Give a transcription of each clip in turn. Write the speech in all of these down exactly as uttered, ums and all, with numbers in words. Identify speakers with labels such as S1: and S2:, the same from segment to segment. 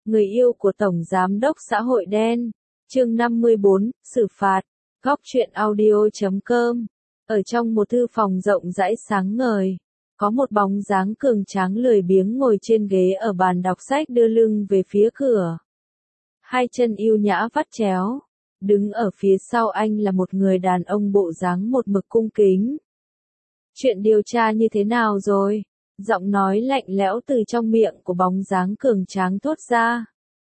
S1: người yêu của Tổng Giám đốc xã hội đen. Chương năm mươi bốn, xử phạt. Góc truyện audio chấm com. Ở trong một thư phòng rộng rãi sáng ngời, có một bóng dáng cường tráng lười biếng ngồi trên ghế ở bàn đọc sách đưa lưng về phía cửa. Hai chân yêu nhã vắt chéo. Đứng ở phía sau anh là một người đàn ông bộ dáng một mực cung kính. Chuyện điều tra như thế nào rồi? Giọng nói lạnh lẽo từ trong miệng của bóng dáng cường tráng thốt ra,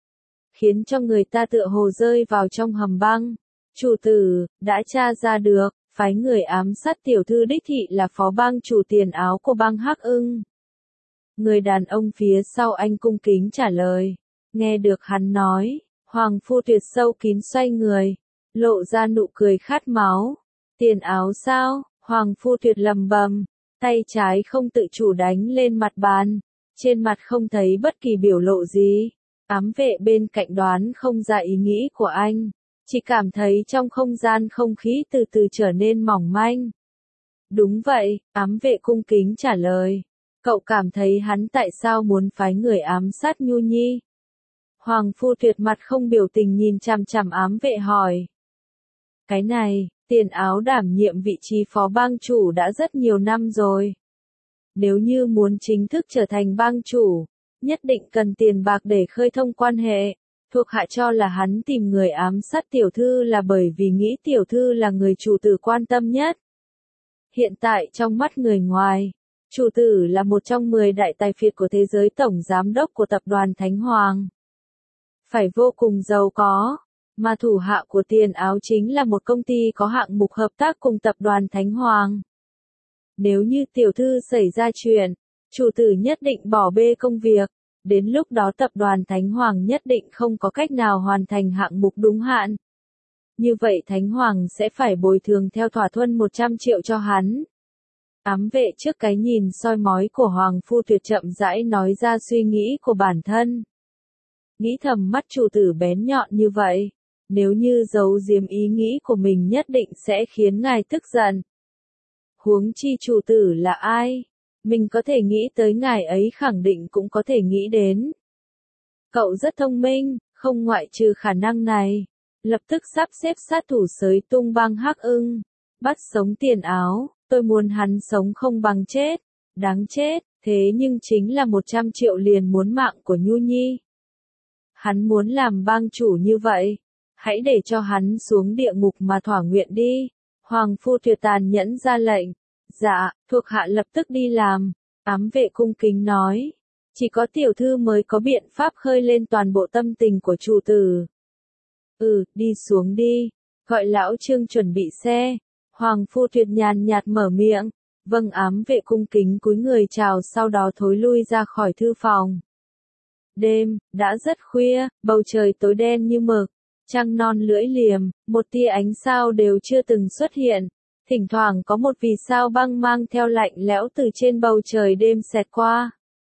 S1: khiến cho người ta tựa hồ rơi vào trong hầm băng. Chủ tử, đã tra ra được, phái người ám sát tiểu thư đích thị là phó bang chủ tiền áo của bang Hắc Ưng. Người đàn ông phía sau anh cung kính trả lời. Nghe được hắn nói, Hoàng Phu Tuyệt sâu kín xoay người, lộ ra nụ cười khát máu. Tiền áo sao? Hoàng Phu Tuyệt lầm bầm, tay trái không tự chủ đánh lên mặt bàn, trên mặt không thấy bất kỳ biểu lộ gì. Ám vệ bên cạnh đoán không ra ý nghĩ của anh, chỉ cảm thấy trong không gian không khí từ từ trở nên mỏng manh. Đúng vậy, ám vệ cung kính trả lời. Cậu cảm thấy hắn tại sao muốn phái người ám sát Nhu Nhi? Hoàng Phu Tuyệt mặt không biểu tình nhìn chằm chằm ám vệ hỏi. Cái này, Tiền Áo đảm nhiệm vị trí phó bang chủ đã rất nhiều năm rồi. Nếu như muốn chính thức trở thành bang chủ, nhất định cần tiền bạc để khơi thông quan hệ. Thuộc hạ cho là hắn tìm người ám sát tiểu thư là bởi vì nghĩ tiểu thư là người chủ tử quan tâm nhất. Hiện tại trong mắt người ngoài, chủ tử là một trong mười đại tài phiệt của thế giới, tổng giám đốc của tập đoàn Thánh Hoàng. Phải vô cùng giàu có, mà thủ hạ của Tiền Áo chính là một công ty có hạng mục hợp tác cùng tập đoàn Thánh Hoàng. Nếu như tiểu thư xảy ra chuyện, chủ tử nhất định bỏ bê công việc, đến lúc đó tập đoàn Thánh Hoàng nhất định không có cách nào hoàn thành hạng mục đúng hạn. Như vậy Thánh Hoàng sẽ phải bồi thường theo thỏa thuận một trăm triệu cho hắn. Ám vệ trước cái nhìn soi mói của Hoàng Phu Tuyệt chậm rãi nói ra suy nghĩ của bản thân. Nghĩ thầm mắt chủ tử bén nhọn như vậy, nếu như giấu giếm ý nghĩ của mình nhất định sẽ khiến ngài tức giận. Huống chi chủ tử là ai? Mình có thể nghĩ tới ngài ấy khẳng định cũng có thể nghĩ đến. Cậu rất thông minh, không ngoại trừ khả năng này. Lập tức sắp xếp sát thủ xới tung bang Hắc Ưng, bắt sống Tiền Áo, tôi muốn hắn sống không bằng chết. Đáng chết, thế nhưng chính là một trăm triệu liền muốn mạng của Nhu Nhi. Hắn muốn làm bang chủ như vậy, hãy để cho hắn xuống địa ngục mà thỏa nguyện đi. Hoàng Phu Tuyệt tàn nhẫn ra lệnh. Dạ, thuộc hạ lập tức đi làm. Ám vệ cung kính nói. Chỉ có tiểu thư mới có biện pháp khơi lên toàn bộ tâm tình của chủ tử. Ừ, đi xuống đi. Gọi lão Trương chuẩn bị xe. Hoàng Phu Tuyệt nhàn nhạt mở miệng. Vâng, ám vệ cung kính cúi người chào, sau đó thối lui ra khỏi thư phòng. Đêm, đã rất khuya, bầu trời tối đen như mực. Trăng non lưỡi liềm, một tia ánh sao đều chưa từng xuất hiện. Thỉnh thoảng có một vì sao băng mang theo lạnh lẽo từ trên bầu trời đêm xẹt qua.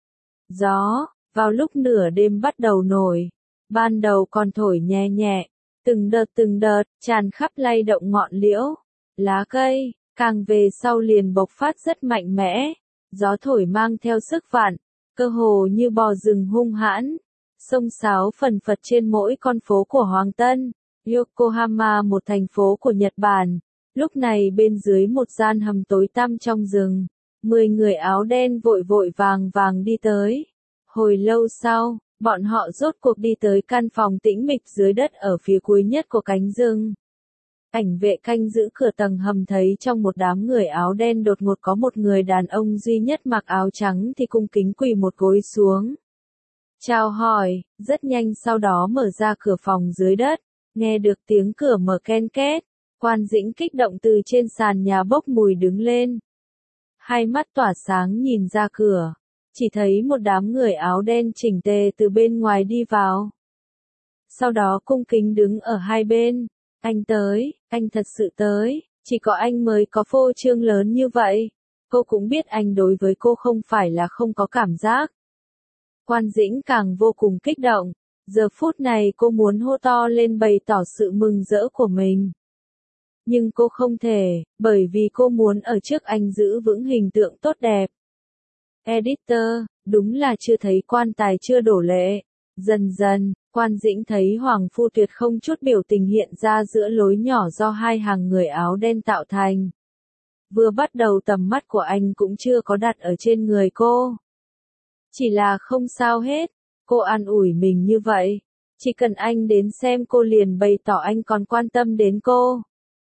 S1: Gió, vào lúc nửa đêm bắt đầu nổi. Ban đầu còn thổi nhẹ nhẹ, từng đợt từng đợt, tràn khắp lay động ngọn liễu, lá cây, càng về sau liền bộc phát rất mạnh mẽ. Gió thổi mang theo sức vạn, cơ hồ như bò rừng hung hãn. Sông sáo phần phật trên mỗi con phố của Hoàng Tân, Yokohama, một thành phố của Nhật Bản. Lúc này bên dưới một gian hầm tối tăm trong rừng, mười người áo đen vội vội vàng vàng đi tới. Hồi lâu sau, bọn họ rốt cuộc đi tới căn phòng tĩnh mịch dưới đất ở phía cuối nhất của cánh rừng. Cảnh vệ canh giữ cửa tầng hầm thấy trong một đám người áo đen đột ngột có một người đàn ông duy nhất mặc áo trắng thì cung kính quỳ một gối xuống. Chào hỏi, rất nhanh sau đó mở ra cửa phòng dưới đất, nghe được tiếng cửa mở ken két, Quan Dĩnh kích động từ trên sàn nhà bốc mùi đứng lên. Hai mắt tỏa sáng nhìn ra cửa, chỉ thấy một đám người áo đen chỉnh tề từ bên ngoài đi vào. Sau đó cung kính đứng ở hai bên, anh tới, anh thật sự tới, chỉ có anh mới có phô trương lớn như vậy. Cô cũng biết anh đối với cô không phải là không có cảm giác. Quan Dĩnh càng vô cùng kích động, giờ phút này cô muốn hô to lên bày tỏ sự mừng rỡ của mình. Nhưng cô không thể, bởi vì cô muốn ở trước anh giữ vững hình tượng tốt đẹp. Editor, đúng là chưa thấy quan tài chưa đổ lệ. Dần dần, Quan Dĩnh thấy Hoàng Phu Tuyệt không chút biểu tình hiện ra giữa lối nhỏ do hai hàng người áo đen tạo thành. Vừa bắt đầu tầm mắt của anh cũng chưa có đặt ở trên người cô. Chỉ là không sao hết, cô an ủi mình như vậy. Chỉ cần anh đến xem cô liền bày tỏ anh còn quan tâm đến cô.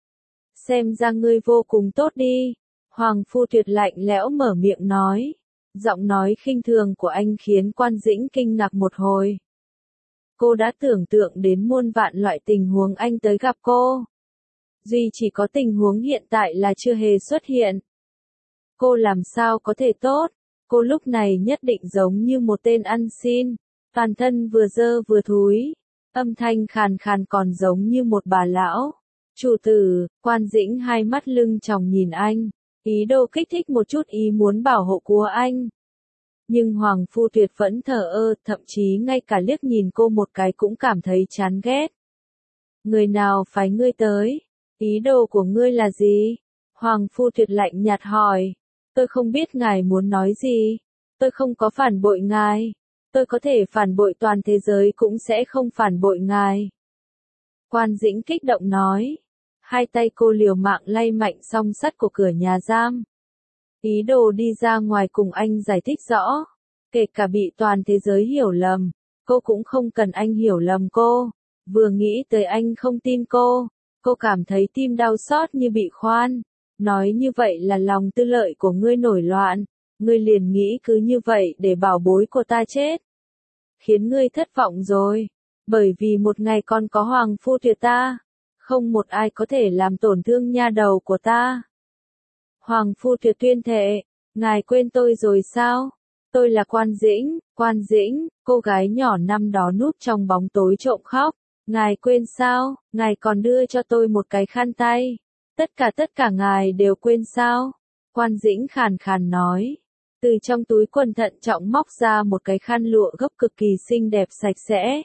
S1: Xem ra ngươi vô cùng tốt đi. Hoàng Phu Tuyệt lạnh lẽo mở miệng nói. Giọng nói khinh thường của anh khiến Quan Dĩnh kinh ngạc một hồi. Cô đã tưởng tượng đến muôn vạn loại tình huống anh tới gặp cô. Duy chỉ có tình huống hiện tại là chưa hề xuất hiện. Cô làm sao có thể tốt? Cô lúc này nhất định giống như một tên ăn xin. Toàn thân vừa dơ vừa thúi. Âm thanh khàn khàn còn giống như một bà lão. Chủ tử, Quan Dĩnh hai mắt lưng tròng nhìn anh. Ý đồ kích thích một chút ý muốn bảo hộ của anh. Nhưng Hoàng Phu Tuyệt vẫn thờ ơ, thậm chí ngay cả liếc nhìn cô một cái cũng cảm thấy chán ghét. Người nào phái ngươi tới? Ý đồ của ngươi là gì? Hoàng Phu Tuyệt lạnh nhạt hỏi. Tôi không biết ngài muốn nói gì. Tôi không có phản bội ngài. Tôi có thể phản bội toàn thế giới cũng sẽ không phản bội ngài. Quan Dĩnh kích động nói. Hai tay cô liều mạng lay mạnh song sắt của cửa nhà giam. Ý đồ đi ra ngoài cùng anh giải thích rõ. Kể cả bị toàn thế giới hiểu lầm, cô cũng không cần anh hiểu lầm cô. Vừa nghĩ tới anh không tin cô, cô cảm thấy tim đau xót như bị khoan. Nói như vậy là lòng tư lợi của ngươi nổi loạn. Ngươi liền nghĩ cứ như vậy để bảo bối của ta chết. Khiến ngươi thất vọng rồi. Bởi vì một ngày còn có Hoàng Phu Tuyệt ta. Không một ai có thể làm tổn thương nha đầu của ta. Hoàng Phu Tuyệt tuyên thệ, ngài quên tôi rồi sao? Tôi là Quan Dĩnh, Quan Dĩnh, cô gái nhỏ năm đó núp trong bóng tối trộm khóc. Ngài quên sao? Ngài còn đưa cho tôi một cái khăn tay. Tất cả tất cả ngài đều quên sao? Quan Dĩnh khàn khàn nói. Từ trong túi quần thận trọng móc ra một cái khăn lụa gấp cực kỳ xinh đẹp sạch sẽ.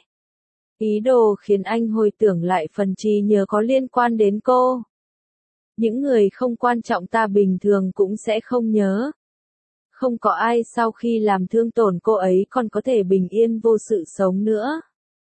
S1: Ý đồ khiến anh hồi tưởng lại phần trí nhớ có liên quan đến cô. Những người không quan trọng ta bình thường cũng sẽ không nhớ. Không có ai sau khi làm thương tổn cô ấy còn có thể bình yên vô sự sống nữa.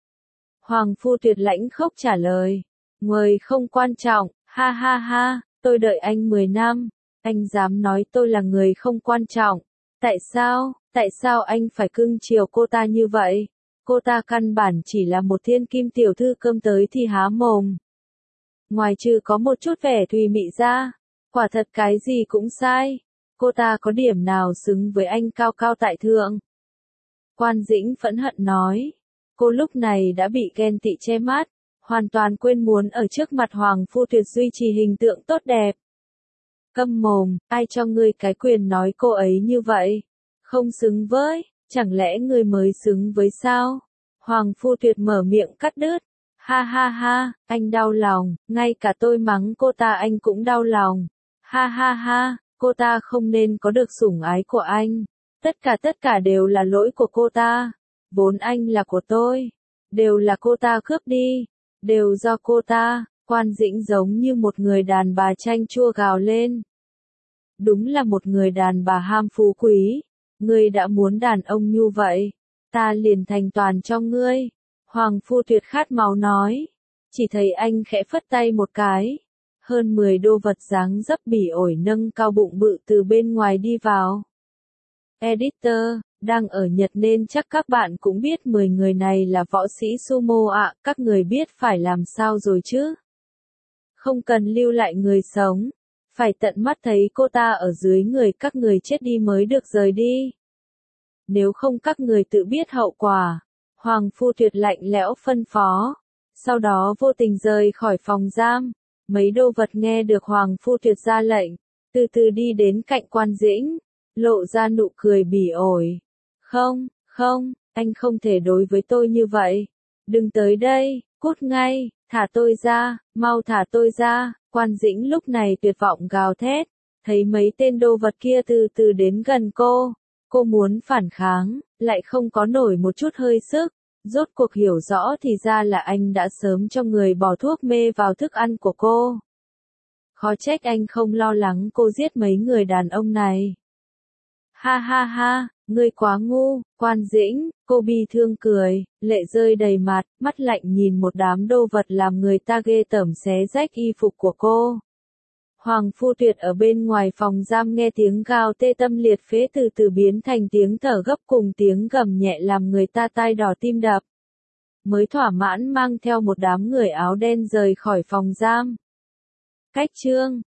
S1: Hoàng Phu Tuyệt lãnh khốc trả lời. Người không quan trọng, ha ha ha, tôi đợi anh mười năm. Anh dám nói tôi là người không quan trọng. Tại sao, tại sao anh phải cưng chiều cô ta như vậy? Cô ta căn bản chỉ là một thiên kim tiểu thư cơm tới thì há mồm. Ngoài trừ có một chút vẻ thùy mị ra, quả thật cái gì cũng sai. Cô ta có điểm nào xứng với anh cao cao tại thượng? Quan Dĩnh phẫn hận nói. Cô lúc này đã bị ghen tị che mắt, hoàn toàn quên muốn ở trước mặt Hoàng Phu Tuyệt duy trì hình tượng tốt đẹp. Câm mồm, ai cho ngươi cái quyền nói cô ấy như vậy? Không xứng với, chẳng lẽ ngươi mới xứng với sao? Hoàng Phu Tuyệt mở miệng cắt đứt. Ha ha ha, anh đau lòng, ngay cả tôi mắng cô ta anh cũng đau lòng. Ha ha ha, cô ta không nên có được sủng ái của anh. Tất cả tất cả đều là lỗi của cô ta. Vốn anh là của tôi. Đều là cô ta cướp đi. Đều do cô ta. Quan Dĩnh giống như một người đàn bà chanh chua gào lên. Đúng là một người đàn bà ham phú quý. Ngươi đã muốn đàn ông như vậy. Ta liền thành toàn cho ngươi. Hoàng Phu Tuyệt khát máu nói. Chỉ thấy anh khẽ phất tay một cái. Hơn mười đô vật dáng dấp bỉ ổi nâng cao bụng bự từ bên ngoài đi vào. Editor, đang ở Nhật nên chắc các bạn cũng biết mười người này là võ sĩ sumo ạ, à, các người biết phải làm sao rồi chứ? Không cần lưu lại người sống, phải tận mắt thấy cô ta ở dưới người các người chết đi mới được rời đi. Nếu không các người tự biết hậu quả. Hoàng Phu Tuyệt lạnh lẽo phân phó. Sau đó vô tình rời khỏi phòng giam. Mấy đô vật nghe được Hoàng Phu Tuyệt ra lệnh, từ từ đi đến cạnh Quan Dĩnh, lộ ra nụ cười bỉ ổi. Không, không, anh không thể đối với tôi như vậy. Đừng tới đây, cút ngay, thả tôi ra, mau thả tôi ra. Quan Dĩnh lúc này tuyệt vọng gào thét, thấy mấy tên đô vật kia từ từ đến gần cô. Cô muốn phản kháng, lại không có nổi một chút hơi sức. Rốt cuộc hiểu rõ thì ra là anh đã sớm cho người bỏ thuốc mê vào thức ăn của cô. Khó trách anh không lo lắng cô giết mấy người đàn ông này. Ha ha ha, Ngươi quá ngu, Quan Dĩnh, cô bi thương cười, lệ rơi đầy mặt, mắt lạnh nhìn một đám đô vật làm người ta ghê tởm xé rách y phục của cô. Hoàng Phu Tuyệt ở bên ngoài phòng giam nghe tiếng gào tê tâm liệt phế từ từ biến thành tiếng thở gấp cùng tiếng gầm nhẹ làm người ta tai đỏ tim đập. Mới thỏa mãn mang theo một đám người áo đen rời khỏi phòng giam. Cách chương